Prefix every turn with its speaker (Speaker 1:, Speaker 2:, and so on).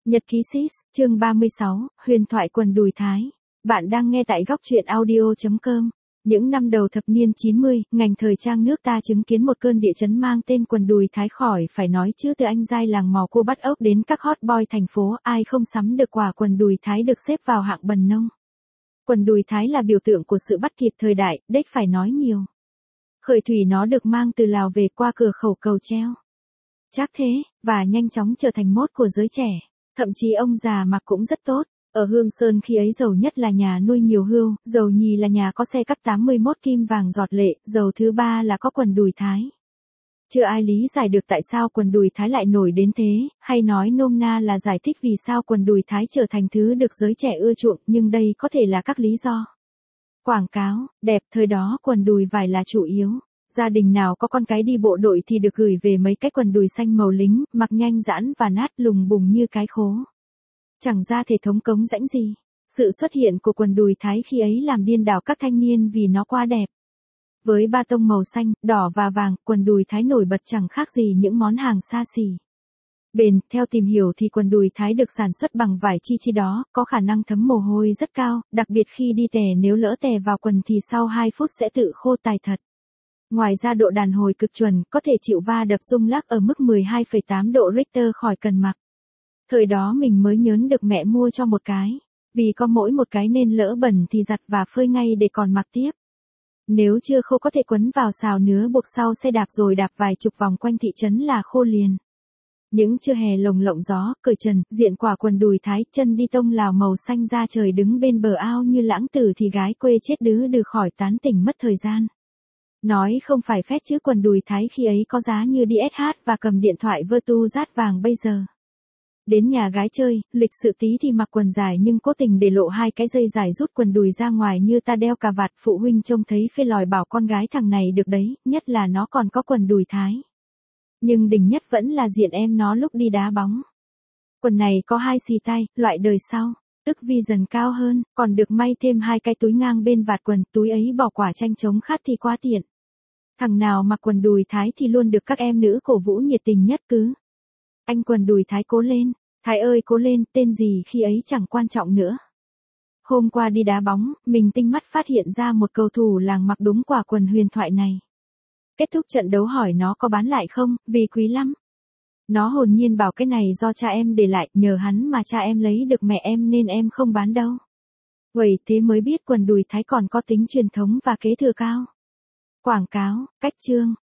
Speaker 1: Nhật ký Sis, chương 36, huyền thoại quần đùi Thái. Bạn đang nghe tại góc truyện audio.com. Những năm đầu thập niên 90, ngành thời trang nước ta chứng kiến một cơn địa chấn mang tên quần đùi Thái, khỏi phải nói chứ từ anh giai làng mò cô bắt ốc đến các hot boy thành phố, ai không sắm được quả quần đùi Thái được xếp vào hạng bần nông. Quần đùi Thái là biểu tượng của sự bắt kịp thời đại, đếch phải nói nhiều. Khởi thủy nó được mang từ Lào về qua cửa khẩu Cầu Treo. Chắc thế, và nhanh chóng trở thành mốt của giới trẻ. Thậm chí ông già mặc cũng rất tốt. Ở Hương Sơn khi ấy giàu nhất là nhà nuôi nhiều hươu, giàu nhì là nhà có xe cắp 81 kim vàng giọt lệ, giàu thứ ba là có quần đùi Thái. Chưa ai lý giải được tại sao quần đùi Thái lại nổi đến thế, hay nói nôm na là giải thích vì sao quần đùi Thái trở thành thứ được giới trẻ ưa chuộng, nhưng đây có thể là các lý do. Quảng cáo, đẹp, thời đó quần đùi vải là chủ yếu. Gia đình nào có con cái đi bộ đội thì được gửi về mấy cái quần đùi xanh màu lính, mặc nhanh giãn và nát lùng bùng như cái khố. Chẳng ra thể thống cống rãnh gì. Sự xuất hiện của quần đùi Thái khi ấy làm điên đảo các thanh niên vì nó quá đẹp. Với ba tông màu xanh, đỏ và vàng, quần đùi Thái nổi bật chẳng khác gì những món hàng xa xỉ. Bền, theo tìm hiểu thì quần đùi Thái được sản xuất bằng vải chi đó, có khả năng thấm mồ hôi rất cao, đặc biệt khi đi tè, nếu lỡ tè vào quần thì sau 2 phút sẽ tự khô tài thật. Ngoài ra độ đàn hồi cực chuẩn, có thể chịu va đập rung lắc ở mức 12,8 độ Richter khỏi cần mặc. Thời đó mình mới nhớn được mẹ mua cho một cái, vì có mỗi một cái nên lỡ bẩn thì giặt và phơi ngay để còn mặc tiếp. Nếu chưa khô có thể quấn vào xào nứa buộc sau xe đạp rồi đạp vài chục vòng quanh thị trấn là khô liền. Những trưa hè lồng lộng gió, cởi trần, diện quả quần đùi Thái, chân đi tông Lào màu xanh da trời đứng bên bờ ao như lãng tử thì gái quê chết đứ đừ khỏi tán tỉnh mất thời gian. Nói không phải phét chứ quần đùi Thái khi ấy có giá như đi SH và cầm điện thoại Vertu rát vàng bây giờ. Đến nhà gái chơi, lịch sự tí thì mặc quần dài nhưng cố tình để lộ 2 cái dây dài rút quần đùi ra ngoài như ta đeo cà vạt, phụ huynh trông thấy phê lòi bảo con gái thằng này được đấy, nhất là nó còn có quần đùi Thái. Nhưng đỉnh nhất vẫn là diện em nó lúc đi đá bóng. Quần này có 2 xì tay, loại đời sau, tức vision cao hơn, còn được may thêm 2 cái túi ngang bên vạt quần, túi ấy bỏ quả chanh chống khát thì quá tiện. Thằng nào mặc quần đùi Thái thì luôn được các em nữ cổ vũ nhiệt tình nhất cứ. Anh quần đùi Thái cố lên, Thái ơi cố lên, tên gì khi ấy chẳng quan trọng nữa. Hôm qua đi đá bóng, mình tinh mắt phát hiện ra một cầu thủ làng mặc đúng quả quần huyền thoại này. Kết thúc trận đấu hỏi nó có bán lại không, vì quý lắm. Nó hồn nhiên bảo cái này do cha em để lại, nhờ hắn mà cha em lấy được mẹ em nên em không bán đâu. Vậy thế mới biết quần đùi Thái còn có tính truyền thống và kế thừa cao. Quảng cáo, cách chương,